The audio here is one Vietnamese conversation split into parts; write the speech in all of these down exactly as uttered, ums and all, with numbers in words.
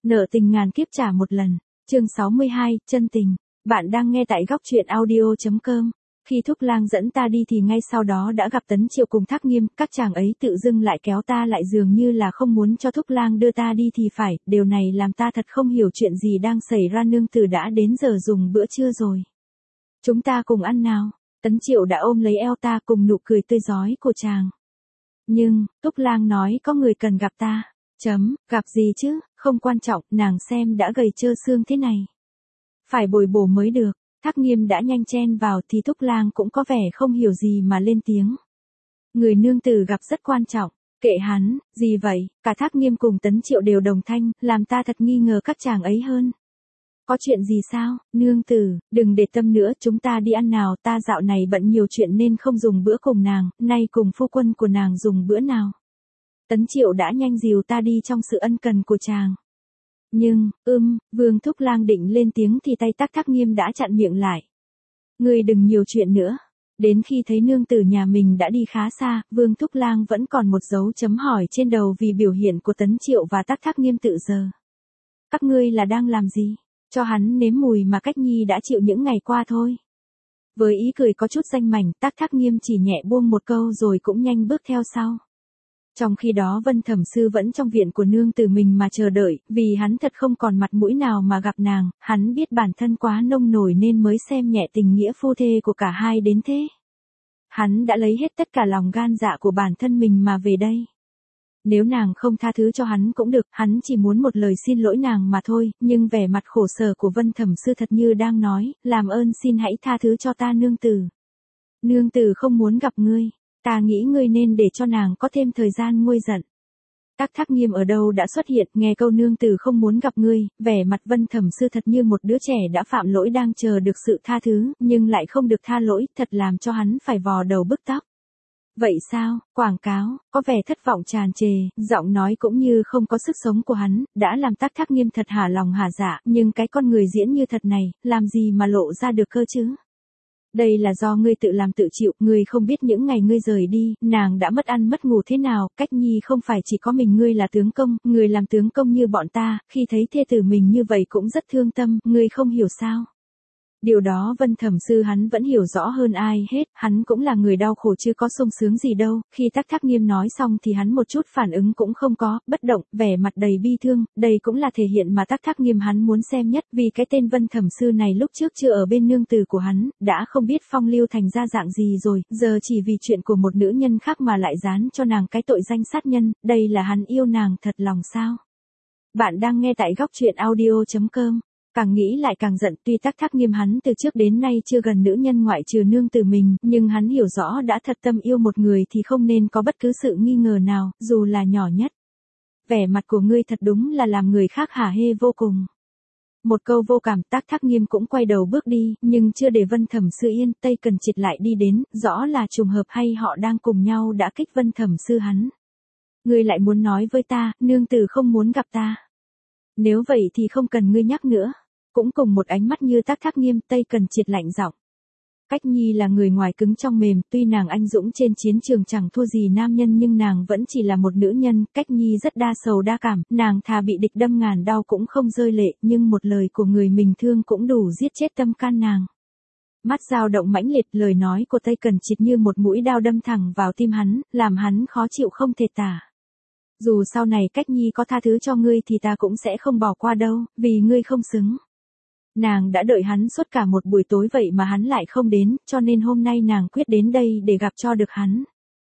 Nợ tình ngàn kiếp trả một lần. Chương sáu mươi hai, chân tình. Bạn đang nghe tại góc truyện audio chấm com. Khi Thúc Lang dẫn ta đi thì ngay sau đó đã gặp Tấn Triệu cùng Thác Nghiêm, các chàng ấy tự dưng lại kéo ta lại dường như là không muốn cho Thúc Lang đưa ta đi thì phải, điều này làm ta thật không hiểu chuyện gì đang xảy ra. Nương tử đã đến giờ dùng bữa trưa rồi. Chúng ta cùng ăn nào. Tấn Triệu đã ôm lấy eo ta cùng nụ cười tươi rói của chàng. Nhưng, Thúc Lang nói có người cần gặp ta. Chấm, gặp gì chứ, không quan trọng, nàng xem đã gầy trơ xương thế này. Phải bồi bổ mới được. Thác Nghiêm đã nhanh chen vào thì Thúc Lang cũng có vẻ không hiểu gì mà lên tiếng. Người nương tử gặp rất quan trọng. Kệ hắn, gì vậy, cả Thác Nghiêm cùng Tấn Triệu đều đồng thanh, làm ta thật nghi ngờ các chàng ấy hơn. Có chuyện gì sao, nương tử, đừng để tâm nữa, chúng ta đi ăn nào, ta dạo này bận nhiều chuyện nên không dùng bữa cùng nàng, nay cùng phu quân của nàng dùng bữa nào. Tấn Triệu đã nhanh dìu ta đi trong sự ân cần của chàng. Nhưng, ưm, Vương Thúc Lang định lên tiếng thì tay Tắc Thác Nghiêm đã chặn miệng lại. Ngươi đừng nhiều chuyện nữa. Đến khi thấy nương tử nhà mình đã đi khá xa, Vương Thúc Lang vẫn còn một dấu chấm hỏi trên đầu vì biểu hiện của Tấn Triệu và Tắc Thác Nghiêm tự giờ. Các ngươi là đang làm gì? Cho hắn nếm mùi mà Cách Nhi đã chịu những ngày qua thôi. Với ý cười có chút danh mảnh, Tắc Thác Nghiêm chỉ nhẹ buông một câu rồi cũng nhanh bước theo sau. Trong khi đó Vân Thẩm Sư vẫn trong viện của nương tử mình mà chờ đợi, vì hắn thật không còn mặt mũi nào mà gặp nàng, hắn biết bản thân quá nông nổi nên mới xem nhẹ tình nghĩa phu thê của cả hai đến thế. Hắn đã lấy hết tất cả lòng gan dạ của bản thân mình mà về đây. Nếu nàng không tha thứ cho hắn cũng được, hắn chỉ muốn một lời xin lỗi nàng mà thôi, nhưng vẻ mặt khổ sở của Vân Thẩm Sư thật như đang nói, làm ơn xin hãy tha thứ cho ta nương tử. Nương tử không muốn gặp ngươi. Ta nghĩ ngươi nên để cho nàng có thêm thời gian nguôi giận. Tắc Thác Nghiêm ở đâu đã xuất hiện, nghe câu nương tử không muốn gặp ngươi, vẻ mặt Vân Thẩm Sư thật như một đứa trẻ đã phạm lỗi đang chờ được sự tha thứ, nhưng lại không được tha lỗi, thật làm cho hắn phải vò đầu bứt tóc. Vậy sao, quảng cáo, có vẻ thất vọng tràn trề, giọng nói cũng như không có sức sống của hắn, đã làm Tắc Thác Nghiêm thật hả lòng hả dạ, nhưng cái con người diễn như thật này, làm gì mà lộ ra được cơ chứ? Đây là do ngươi tự làm tự chịu, ngươi không biết những ngày ngươi rời đi, nàng đã mất ăn mất ngủ thế nào, Cách Nhi không phải chỉ có mình ngươi là tướng công, người làm tướng công như bọn ta, khi thấy thê tử mình như vậy cũng rất thương tâm, ngươi không hiểu sao. Điều đó Vân Thẩm Sư hắn vẫn hiểu rõ hơn ai hết, hắn cũng là người đau khổ chứ có sung sướng gì đâu, khi Tắc Thác Nghiêm nói xong thì hắn một chút phản ứng cũng không có, bất động, vẻ mặt đầy bi thương, đây cũng là thể hiện mà Tắc Thác Nghiêm hắn muốn xem nhất, vì cái tên Vân Thẩm Sư này lúc trước chưa ở bên nương tử của hắn, đã không biết phong lưu thành ra dạng gì rồi, giờ chỉ vì chuyện của một nữ nhân khác mà lại dán cho nàng cái tội danh sát nhân, đây là hắn yêu nàng thật lòng sao? Bạn đang nghe tại góc truyện audio chấm com. Càng nghĩ lại càng giận, tuy Tắc Thác Nghiêm hắn từ trước đến nay chưa gần nữ nhân ngoại trừ nương tử mình, nhưng hắn hiểu rõ đã thật tâm yêu một người thì không nên có bất cứ sự nghi ngờ nào, dù là nhỏ nhất. Vẻ mặt của ngươi thật đúng là làm người khác hả hê vô cùng. Một câu vô cảm, Tắc Thác Nghiêm cũng quay đầu bước đi, nhưng chưa để Vân Thẩm Sư yên, Tây Cần Triệt lại đi đến, rõ là trùng hợp hay họ đang cùng nhau đã kích Vân Thẩm Sư hắn. Ngươi lại muốn nói với ta, nương tử không muốn gặp ta. Nếu vậy thì không cần ngươi nhắc nữa. Cũng cùng một ánh mắt như Tắc Thác Nghiêm, Tây Cần Triệt lạnh giọng. Cách Nhi là người ngoài cứng trong mềm, tuy nàng anh dũng trên chiến trường chẳng thua gì nam nhân nhưng nàng vẫn chỉ là một nữ nhân, Cách Nhi rất đa sầu đa cảm, nàng thà bị địch đâm ngàn đau cũng không rơi lệ, nhưng một lời của người mình thương cũng đủ giết chết tâm can nàng. Mắt dao động mãnh liệt, lời nói của Tây Cần Triệt như một mũi đao đâm thẳng vào tim hắn, làm hắn khó chịu không thể tả. Dù sau này Cách Nhi có tha thứ cho ngươi thì ta cũng sẽ không bỏ qua đâu, vì ngươi không xứng. Nàng đã đợi hắn suốt cả một buổi tối vậy mà hắn lại không đến, cho nên hôm nay nàng quyết đến đây để gặp cho được hắn.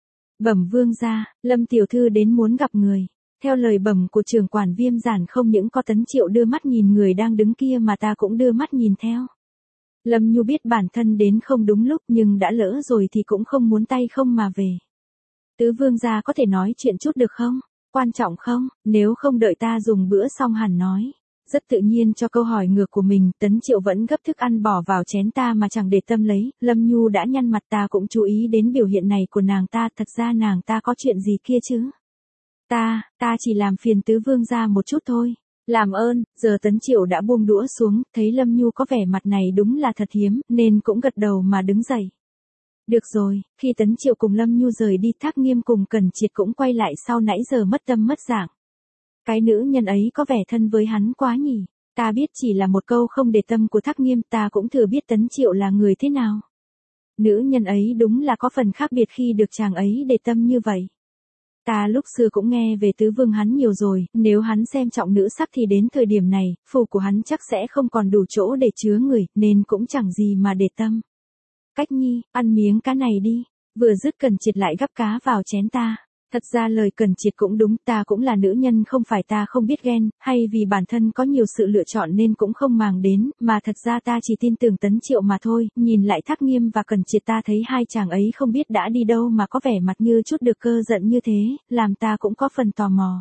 Bẩm vương gia, Lâm tiểu thư đến muốn gặp người. Theo lời bẩm của trưởng quản Viêm Giản, không những có Tấn Triệu đưa mắt nhìn người đang đứng kia mà ta cũng đưa mắt nhìn theo. Lâm Nhu biết bản thân đến không đúng lúc nhưng đã lỡ rồi thì cũng không muốn tay không mà về. Tứ vương gia có thể nói chuyện chút được không? Quan trọng không? Nếu không đợi ta dùng bữa xong hẳn nói. Rất tự nhiên cho câu hỏi ngược của mình, Tấn Triệu vẫn gấp thức ăn bỏ vào chén ta mà chẳng để tâm lấy, Lâm Nhu đã nhăn mặt, ta cũng chú ý đến biểu hiện này của nàng ta, thật ra nàng ta có chuyện gì kia chứ? Ta, ta chỉ làm phiền tứ vương gia một chút thôi. Làm ơn, giờ Tấn Triệu đã buông đũa xuống, thấy Lâm Nhu có vẻ mặt này đúng là thật hiếm, nên cũng gật đầu mà đứng dậy. Được rồi, khi Tấn Triệu cùng Lâm Nhu rời đi, Thác Nghiêm cùng Cần Triệt cũng quay lại sau nãy giờ mất tâm mất dạng. Cái nữ nhân ấy có vẻ thân với hắn quá nhỉ. Ta biết chỉ là một câu không để tâm của Thác Nghiêm, ta cũng thừa biết Tấn Triệu là người thế nào. Nữ nhân ấy đúng là có phần khác biệt khi được chàng ấy để tâm như vậy. Ta lúc xưa cũng nghe về tứ vương hắn nhiều rồi, nếu hắn xem trọng nữ sắc thì đến thời điểm này, phủ của hắn chắc sẽ không còn đủ chỗ để chứa người, nên cũng chẳng gì mà để tâm. Cách Nhi, ăn miếng cá này đi. Vừa dứt Cần Triệt lại gắp cá vào chén ta. Thật ra lời Cần Triệt cũng đúng, ta cũng là nữ nhân, không phải ta không biết ghen, hay vì bản thân có nhiều sự lựa chọn nên cũng không màng đến, mà thật ra ta chỉ tin tưởng Tấn Triệu mà thôi. Nhìn lại Thác Nghiêm và Cần Triệt ta thấy hai chàng ấy không biết đã đi đâu mà có vẻ mặt như chút được cơ giận như thế, làm ta cũng có phần tò mò.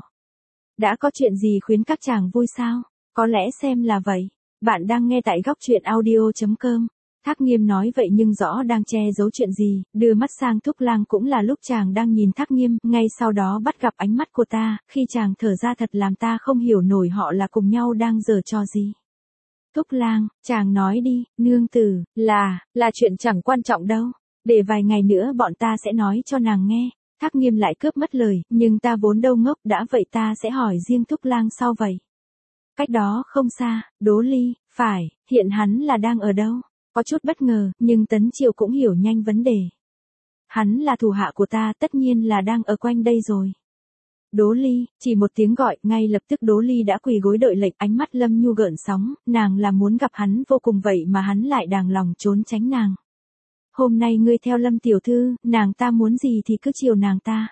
Đã có chuyện gì khiến các chàng vui sao? Có lẽ xem là vậy. Bạn đang nghe tại góc truyện audio chấm com. Thác Nghiêm nói vậy nhưng rõ đang che giấu chuyện gì, đưa mắt sang Thúc Lang cũng là lúc chàng đang nhìn Thác Nghiêm, ngay sau đó bắt gặp ánh mắt của ta, khi chàng thở ra thật làm ta không hiểu nổi họ là cùng nhau đang giở trò gì. Thúc Lang, chàng nói đi, nương tử, là, là chuyện chẳng quan trọng đâu, để vài ngày nữa bọn ta sẽ nói cho nàng nghe. Thác Nghiêm lại cướp mất lời, nhưng ta vốn đâu ngốc, đã vậy ta sẽ hỏi riêng Thúc Lang sau vậy. Cách đó không xa, Đỗ Ly, phải, hiện hắn là đang ở đâu? Có chút bất ngờ, nhưng Tấn Triệu cũng hiểu nhanh vấn đề. Hắn là thủ hạ của ta, tất nhiên là đang ở quanh đây rồi. Đỗ Ly, chỉ một tiếng gọi, ngay lập tức Đỗ Ly đã quỳ gối đợi lệnh, ánh mắt Lâm Nhu gợn sóng, nàng là muốn gặp hắn vô cùng vậy mà hắn lại đàng lòng trốn tránh nàng. Hôm nay ngươi theo Lâm tiểu thư, nàng ta muốn gì thì cứ chiều nàng ta.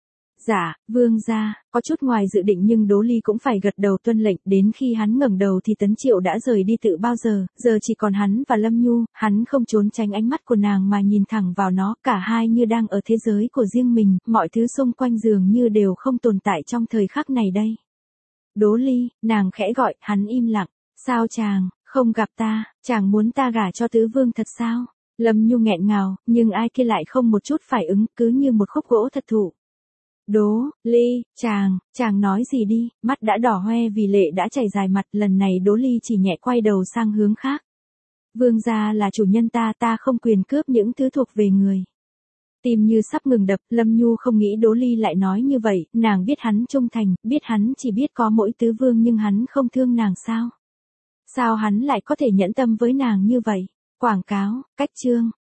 Dạ, vương gia, có chút ngoài dự định nhưng Đỗ Ly cũng phải gật đầu tuân lệnh, đến khi hắn ngẩng đầu thì Tấn Triệu đã rời đi từ bao giờ, giờ chỉ còn hắn và Lâm Nhu, hắn không trốn tránh ánh mắt của nàng mà nhìn thẳng vào nó, cả hai như đang ở thế giới của riêng mình, mọi thứ xung quanh dường như đều không tồn tại trong thời khắc này đây. Đỗ Ly, nàng khẽ gọi, hắn im lặng, sao chàng, không gặp ta, chàng muốn ta gả cho tứ vương thật sao? Lâm Nhu nghẹn ngào, nhưng ai kia lại không một chút phản ứng, cứ như một khúc gỗ thật thụ. Đỗ Ly, chàng, chàng nói gì đi, mắt đã đỏ hoe vì lệ đã chảy dài mặt, lần này Đỗ Ly chỉ nhẹ quay đầu sang hướng khác. Vương gia là chủ nhân ta, ta không quyền cướp những thứ thuộc về người. Tim như sắp ngừng đập, Lâm Nhu không nghĩ Đỗ Ly lại nói như vậy, nàng biết hắn trung thành, biết hắn chỉ biết có mỗi tứ vương nhưng hắn không thương nàng sao? Sao hắn lại có thể nhẫn tâm với nàng như vậy? Quảng cáo, cách chương.